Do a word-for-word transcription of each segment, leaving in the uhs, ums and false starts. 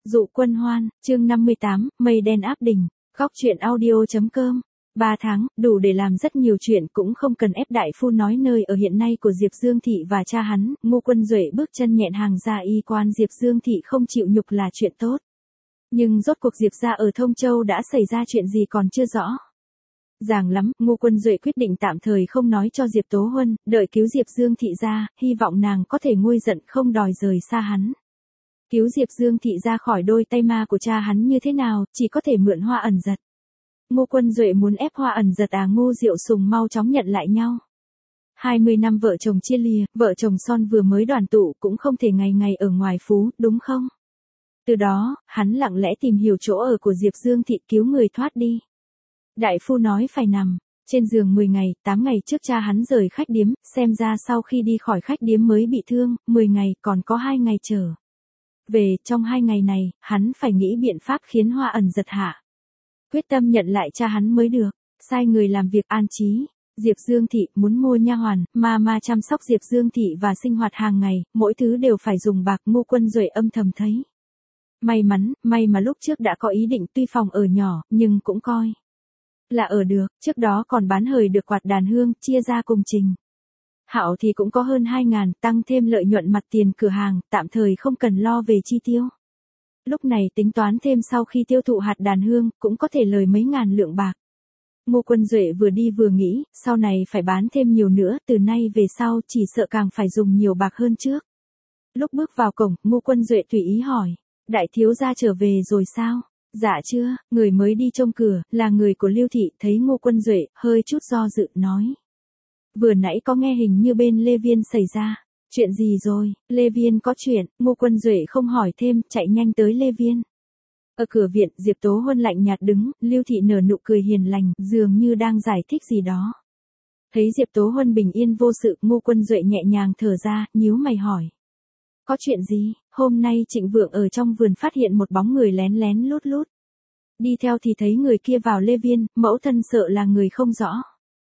Dụ Quân Hoan, chương năm mươi tám, mây đen áp đỉnh, góc truyện audio.com. Ba tháng, đủ để làm rất nhiều chuyện, cũng không cần ép đại phu nói nơi ở hiện nay của Diệp Dương Thị và cha hắn. Ngô Quân Duệ bước chân nhẹn hàng ra y quan Diệp Dương Thị không chịu nhục là chuyện tốt. Nhưng rốt cuộc Diệp gia ở Thông Châu đã xảy ra chuyện gì còn chưa rõ. Ràng lắm, Ngô Quân Duệ quyết định tạm thời không nói cho Diệp Tố Huân, đợi cứu Diệp Dương Thị ra, hy vọng nàng có thể nguôi giận không đòi rời xa hắn. Cứu Diệp Dương Thị ra khỏi đôi tay ma của cha hắn như thế nào, chỉ có thể mượn Hoa Ẩn Giật. Ngô Quân Duệ muốn ép Hoa Ẩn Giật à? Ngô Diệu Sùng mau chóng nhận lại nhau. hai mươi năm vợ chồng chia lìa, vợ chồng son vừa mới đoàn tụ cũng không thể ngày ngày ở ngoài phú, đúng không? Từ đó, hắn lặng lẽ tìm hiểu chỗ ở của Diệp Dương Thị, cứu người thoát đi. Đại phu nói phải nằm trên giường mười ngày, tám ngày trước cha hắn rời khách điếm, xem ra sau khi đi khỏi khách điếm mới bị thương, mười ngày, còn có hai ngày chờ. Về, trong hai ngày này, hắn phải nghĩ biện pháp khiến Hoa Ẩn Giật hạ quyết tâm nhận lại cha hắn mới được. Sai người làm việc an trí Diệp Dương Thị, muốn mua nha hoàn, ma ma chăm sóc Diệp Dương Thị và sinh hoạt hàng ngày, mỗi thứ đều phải dùng bạc. Ngô Quân Duệ âm thầm thấy may mắn, may mà lúc trước đã có ý định, tuy phòng ở nhỏ, nhưng cũng coi là ở được, trước đó còn bán hời được quạt đàn hương, chia ra cùng Trình Hạo thì cũng có hơn hai ngàn, tăng thêm lợi nhuận mặt tiền cửa hàng, tạm thời không cần lo về chi tiêu. Lúc này tính toán thêm sau khi tiêu thụ hạt đàn hương, cũng có thể lời mấy ngàn lượng bạc. Ngô Quân Duệ vừa đi vừa nghĩ, sau này phải bán thêm nhiều nữa, từ nay về sau chỉ sợ càng phải dùng nhiều bạc hơn trước. Lúc bước vào cổng, Ngô Quân Duệ tùy ý hỏi, đại thiếu gia trở về rồi sao? Dạ chưa, người mới đi trông cửa, là người của Lưu Thị, thấy Ngô Quân Duệ, hơi chút do dự, nói. Vừa nãy có nghe hình như bên Lê Viên xảy ra. Chuyện gì rồi? Lê Viên có chuyện. Ngô Quân Duệ không hỏi thêm, chạy nhanh tới Lê Viên. Ở cửa viện, Diệp Tố Huân lạnh nhạt đứng, Lưu Thị nở nụ cười hiền lành, dường như đang giải thích gì đó. Thấy Diệp Tố Huân bình yên vô sự, Ngô Quân Duệ nhẹ nhàng thở ra, nhíu mày hỏi. Có chuyện gì? Hôm nay Trịnh Vượng ở trong vườn phát hiện một bóng người lén lén lút lút. Đi theo thì thấy người kia vào Lê Viên, mẫu thân sợ là người không rõ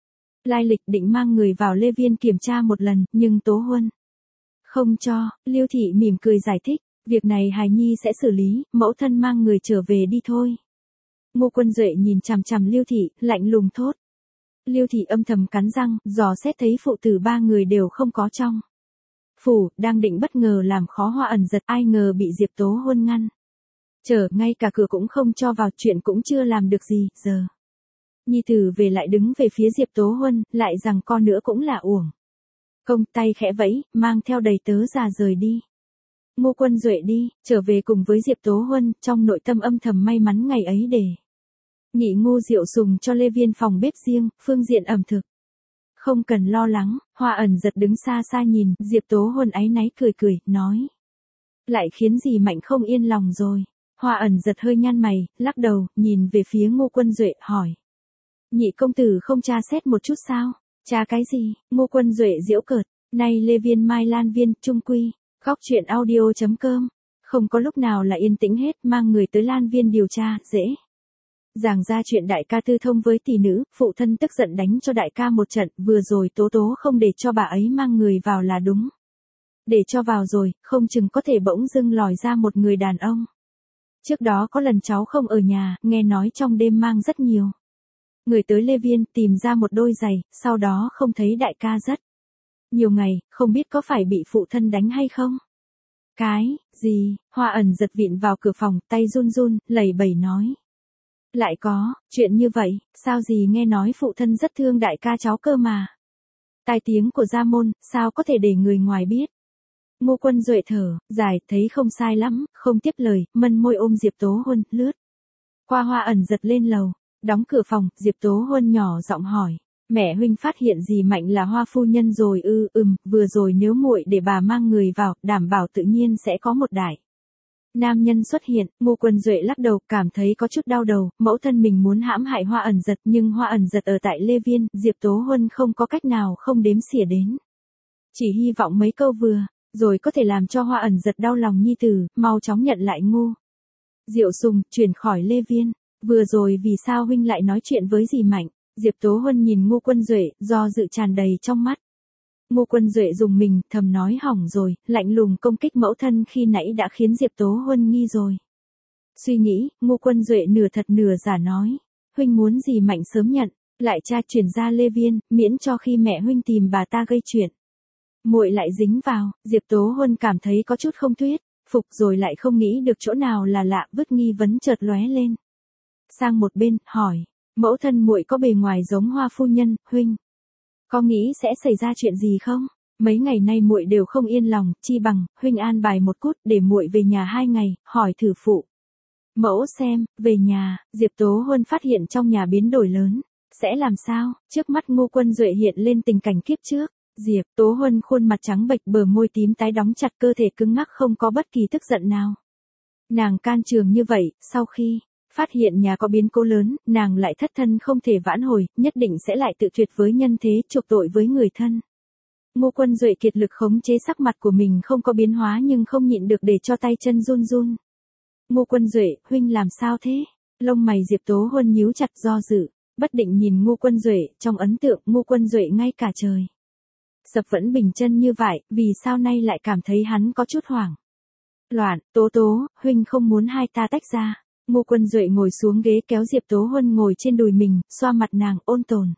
lai lịch, định mang người vào Lê Viên kiểm tra một lần, nhưng Tố Huân không cho. Lưu Thị mỉm cười giải thích, việc này hài nhi sẽ xử lý, mẫu thân mang người trở về đi thôi. Ngô Quân Duệ nhìn chằm chằm Lưu Thị, lạnh lùng thốt. Lưu Thị âm thầm cắn răng, dò xét thấy phụ tử ba người đều không có trong phủ, đang định bất ngờ làm khó Hoa Ẩn Giật, ai ngờ bị Diệp Tố Huân ngăn trở, ngay cả cửa cũng không cho vào, chuyện cũng chưa làm được gì, giờ nhi tử về lại đứng về phía Diệp Tố Huân, lại rằng con nữa cũng là uổng công. Tay khẽ vẫy, mang theo đầy tớ già rời đi. Ngô Quân Duệ đi, trở về cùng với Diệp Tố Huân, trong nội tâm âm thầm may mắn ngày ấy để nghỉ Ngô Diệu Sùng cho Lê Viên phòng bếp riêng, phương diện ẩm thực không cần lo lắng. Hoa Ẩn Giật đứng xa xa nhìn, Diệp Tố Huân áy náy cười cười, nói. Lại khiến gì Mạnh không yên lòng rồi. Hoa Ẩn Giật hơi nhăn mày, lắc đầu, nhìn về phía Ngô Quân Duệ, hỏi. Nhị công tử không tra xét một chút sao? Tra cái gì? Ngô Quân Duệ giễu cợt, nay Lê Viên mai Lan Viên, trung quy, góc truyện audio.com. Không có lúc nào là yên tĩnh hết, mang người tới Lan Viên điều tra, dễ giảng ra chuyện đại ca tư thông với tỷ nữ, phụ thân tức giận đánh cho đại ca một trận, vừa rồi Tố Tố không để cho bà ấy mang người vào là đúng. Để cho vào rồi, không chừng có thể bỗng dưng lòi ra một người đàn ông. Trước đó có lần cháu không ở nhà, nghe nói trong đêm mang rất nhiều người tới Lê Viên, tìm ra một đôi giày, sau đó không thấy đại ca rất nhiều ngày, không biết có phải bị phụ thân đánh hay không? Cái, gì? Hoa Ẩn Giật vịn vào cửa phòng, tay run run, lẩy bẩy nói. Lại có, chuyện như vậy, sao gì nghe nói phụ thân rất thương đại ca cháu cơ mà. Tai tiếng của gia môn, sao có thể để người ngoài biết? Ngô Quân Duệ thở dài, thấy không sai lắm, không tiếp lời, mân môi ôm Diệp Tố Huân, lướt qua Hoa Ẩn Giật lên lầu. Đóng cửa phòng, Diệp Tố Huân nhỏ giọng hỏi, mẹ huynh phát hiện gì Mạnh là Hoa phu nhân rồi ư? Ừm, vừa rồi nếu muội để bà mang người vào, đảm bảo tự nhiên sẽ có một đại nam nhân xuất hiện. Ngô Quân Duệ lắc đầu, cảm thấy có chút đau đầu, mẫu thân mình muốn hãm hại Hoa Ẩn Giật, nhưng Hoa Ẩn Giật ở tại Lê Viên, Diệp Tố Huân không có cách nào không đếm xỉa đến. Chỉ hy vọng mấy câu vừa rồi có thể làm cho Hoa Ẩn Giật đau lòng nhi tử, mau chóng nhận lại Ngô Diệu Sùng, chuyển khỏi Lê Viên. Vừa rồi vì sao huynh lại nói chuyện với dì Mạnh? Diệp Tố Huân nhìn Ngô Quân Duệ, do dự tràn đầy trong mắt. Ngô Quân Duệ dùng mình, thầm nói hỏng rồi, lạnh lùng công kích mẫu thân khi nãy đã khiến Diệp Tố Huân nghi rồi. Suy nghĩ, Ngô Quân Duệ nửa thật nửa giả nói. Huynh muốn gì mạnh sớm nhận, lại cha chuyển ra Lê Viên, miễn cho khi mẹ huynh tìm bà ta gây chuyện. Muội lại dính vào, Diệp Tố Huân cảm thấy có chút không thuyết, phục rồi lại không nghĩ được chỗ nào là lạ, vứt nghi vấn chợt lóe lên. Sang một bên, hỏi, mẫu thân muội có bề ngoài giống Hoa phu nhân, huynh có nghĩ sẽ xảy ra chuyện gì không? Mấy ngày nay muội đều không yên lòng, chi bằng huynh an bài một cút để muội về nhà hai ngày, hỏi thử phụ mẫu xem. Về nhà, Diệp Tố Huân phát hiện trong nhà biến đổi lớn. Sẽ làm sao? Trước mắt Ngô Quân Duệ hiện lên tình cảnh kiếp trước. Diệp Tố Huân khuôn mặt trắng bệch, bờ môi tím tái đóng chặt, cơ thể cứng ngắc không có bất kỳ tức giận nào. Nàng can trường như vậy, sau khi phát hiện nhà có biến cố lớn, nàng lại thất thân không thể vãn hồi, nhất định sẽ lại tự tuyệt với nhân thế, chuộc tội với người thân. Ngô Quân Duệ kiệt lực khống chế sắc mặt của mình không có biến hóa nhưng không nhịn được để cho tay chân run run. Ngô Quân Duệ, huynh làm sao thế? Lông mày Diệp Tố Huân nhíu chặt, do dự, bất định nhìn Ngô Quân Duệ, trong ấn tượng Ngô Quân Duệ ngay cả trời sập vẫn bình chân như vậy, vì sao nay lại cảm thấy hắn có chút hoảng loạn. Tố Tố, huynh không muốn hai ta tách ra. Ngô Quân Duệ ngồi xuống ghế kéo Diệp Tố Huân ngồi trên đùi mình, xoa mặt nàng, ôn tồn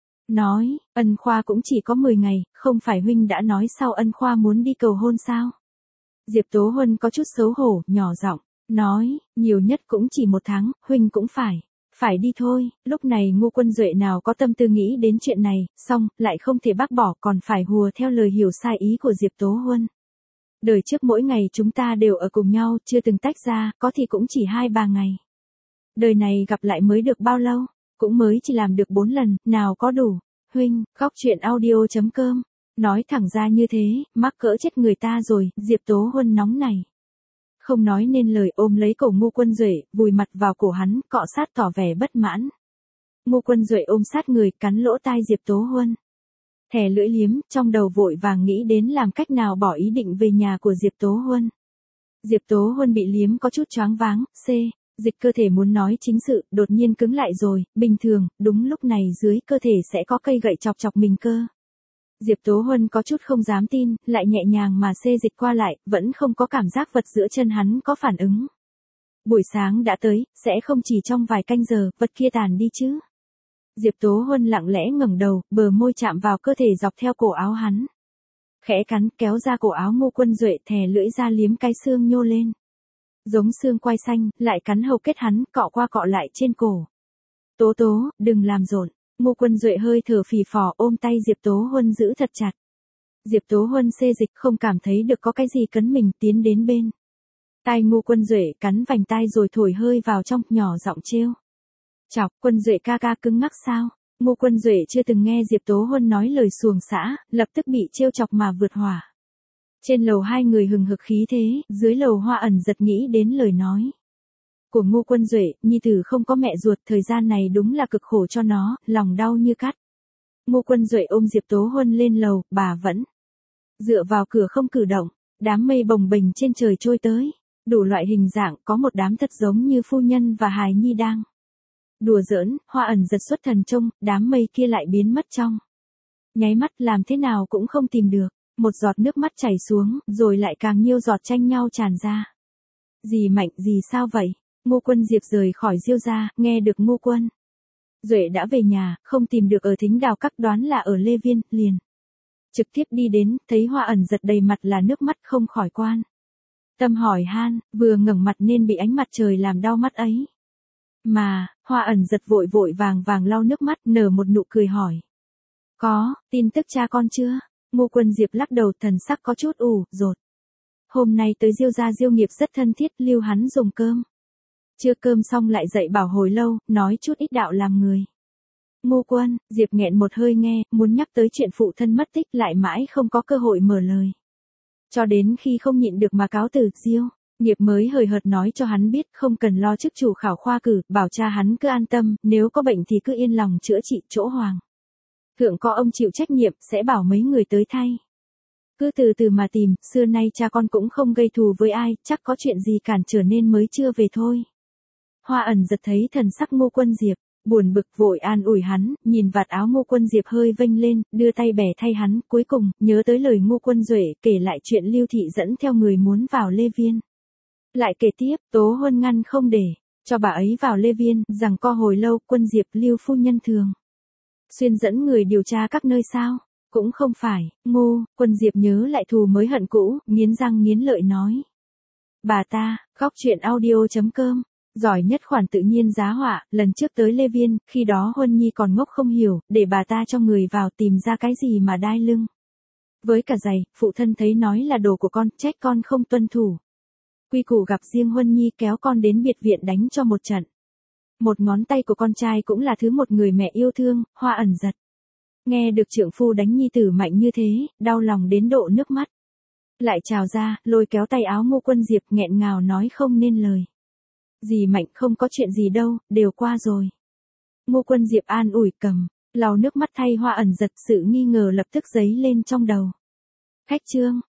nói, Ân Khoa cũng chỉ có mười ngày, không phải huynh đã nói sao Ân Khoa muốn đi cầu hôn sao? Diệp Tố Huân có chút xấu hổ, nhỏ giọng nói, nhiều nhất cũng chỉ một tháng, huynh cũng phải phải đi thôi. Lúc này Ngô Quân Duệ nào có tâm tư nghĩ đến chuyện này, xong, lại không thể bác bỏ, còn phải hùa theo lời hiểu sai ý của Diệp Tố Huân. Đời trước mỗi ngày chúng ta đều ở cùng nhau, chưa từng tách ra, có thì cũng chỉ hai ba ngày. Đời này gặp lại mới được bao lâu, cũng mới chỉ làm được bốn lần, nào có đủ. Huynh, Góc Chuyện Audio chấm com. Nói thẳng ra như thế, mắc cỡ chết người ta rồi. Diệp Tố Huân nóng này không nói nên lời, ôm lấy cổ Ngô Quân Duệ, vùi mặt vào cổ hắn, cọ sát tỏ vẻ bất mãn. Ngô Quân Duệ ôm sát người, cắn lỗ tai Diệp Tố Huân. Thè lưỡi liếm, trong đầu vội vàng nghĩ đến làm cách nào bỏ ý định về nhà của Diệp Tố Huân. Diệp Tố Huân bị liếm có chút choáng váng, c. Dịch cơ thể muốn nói chính sự, đột nhiên cứng lại rồi, bình thường, đúng lúc này dưới cơ thể sẽ có cây gậy chọc chọc mình cơ. Diệp Tố Huân có chút không dám tin, lại nhẹ nhàng mà xê dịch qua lại, vẫn không có cảm giác vật giữa chân hắn có phản ứng. Buổi sáng đã tới, sẽ không chỉ trong vài canh giờ, vật kia tàn đi chứ. Diệp Tố Huân lặng lẽ ngẩng đầu, bờ môi chạm vào cơ thể dọc theo cổ áo hắn. Khẽ cắn, kéo ra cổ áo Ngô Quân Duệ, thè lưỡi ra liếm cái xương nhô lên. Giống xương quai xanh, lại cắn hầu kết hắn, cọ qua cọ lại trên cổ. Tố Tố, đừng làm rộn. Ngô Quân Duệ hơi thở phì phò, ôm tay Diệp Tố Huân giữ thật chặt. Diệp Tố Huân xê dịch, không cảm thấy được có cái gì cấn mình, tiến đến bên tai Ngô Quân Duệ, cắn vành tai rồi thổi hơi vào trong, nhỏ giọng trêu chọc. Quân Duệ ca ca cứng ngắc sao? Ngô Quân Duệ chưa từng nghe Diệp Tố Huân nói lời xuồng xã, lập tức bị trêu chọc mà vượt hỏa. Trên lầu hai người hừng hực khí thế, dưới lầu Hoa ẩn giật nghĩ đến lời nói của Ngô Quân Duệ, nhi tử không có mẹ ruột, thời gian này đúng là cực khổ cho nó, lòng đau như cắt. Ngô Quân Duệ ôm Diệp Tố Huân lên lầu, bà vẫn dựa vào cửa không cử động. Đám mây bồng bềnh trên trời trôi tới, đủ loại hình dạng, có một đám thật giống như phu nhân và hài nhi đang đùa giỡn. Hoa ẩn giật xuất thần trông, đám mây kia lại biến mất trong nháy mắt, làm thế nào cũng không tìm được. Một giọt nước mắt chảy xuống, rồi lại càng nhiều giọt tranh nhau tràn ra. Dì Mạnh, dì sao vậy? Ngô Quân Diệp rời khỏi Diêu gia, nghe được Ngô Quân Duệ đã về nhà, không tìm được ở Thính Đào Các, đoán là ở Lê Viên, liền trực tiếp đi đến, thấy Hoa ẩn giật đầy mặt là nước mắt, không khỏi quan tâm hỏi han, vừa ngẩng mặt nên bị ánh mặt trời làm đau mắt ấy. Mà, Hoa ẩn giật vội vội vàng vàng lau nước mắt, nở một nụ cười hỏi. Có, tin tức cha con chưa? Ngô Quân Diệp lắc đầu, thần sắc có chút ủ rột. Hôm nay tới Diêu gia Diêu Nghiệp rất thân thiết, lưu hắn dùng cơm. Chưa cơm xong lại dạy bảo hồi lâu, nói chút ít đạo làm người. Ngô Quân Diệp nghẹn một hơi nghe, muốn nhắc tới chuyện phụ thân mất tích lại mãi không có cơ hội mở lời. Cho đến khi không nhịn được mà cáo từ, Diêu Nghiệp mới hời hợt nói cho hắn biết không cần lo chức chủ khảo khoa cử, bảo cha hắn cứ an tâm, nếu có bệnh thì cứ yên lòng chữa trị, chỗ hoàng thượng có ông chịu trách nhiệm, sẽ bảo mấy người tới thay. Cứ từ từ mà tìm, xưa nay cha con cũng không gây thù với ai, chắc có chuyện gì cản trở nên mới chưa về thôi. Hoa ẩn giật thấy thần sắc Ngô Quân Diệp buồn bực, vội an ủi hắn, nhìn vạt áo Ngô Quân Diệp hơi vênh lên, đưa tay bẻ thay hắn, cuối cùng nhớ tới lời Ngô Quân Duệ kể lại chuyện Lưu Thị dẫn theo người muốn vào Lê Viên. Lại kể tiếp, Tố Huân ngăn không để cho bà ấy vào Lê Viên, rằng co hồi lâu, Quân Diệp Lưu phu nhân thường xuyên dẫn người điều tra các nơi sao? Cũng không phải, ngu. Quân Diệp nhớ lại thù mới hận cũ, nghiến răng nghiến lợi nói. Bà ta, khóc chuyện audio.com, giỏi nhất khoản tự nhiên giá họa, lần trước tới Lê Viên, khi đó Huân Nhi còn ngốc không hiểu, để bà ta cho người vào tìm ra cái gì mà đai lưng. Với cả giày, phụ thân thấy nói là đồ của con, trách con không tuân thủ. Quy củ gặp riêng Huân Nhi kéo con đến biệt viện đánh cho một trận. Một ngón tay của con trai cũng là thứ một người mẹ yêu thương, Hoa ẩn giật. Nghe được trượng phu đánh nhi tử mạnh như thế, đau lòng đến độ nước mắt lại trào ra, lôi kéo tay áo Ngô Quân Diệp nghẹn ngào nói không nên lời. Dì Mạnh không có chuyện gì đâu, đều qua rồi. Ngô Quân Diệp an ủi cầm, lau nước mắt thay Hoa ẩn giật, sự nghi ngờ lập tức dấy lên trong đầu. Khách trương,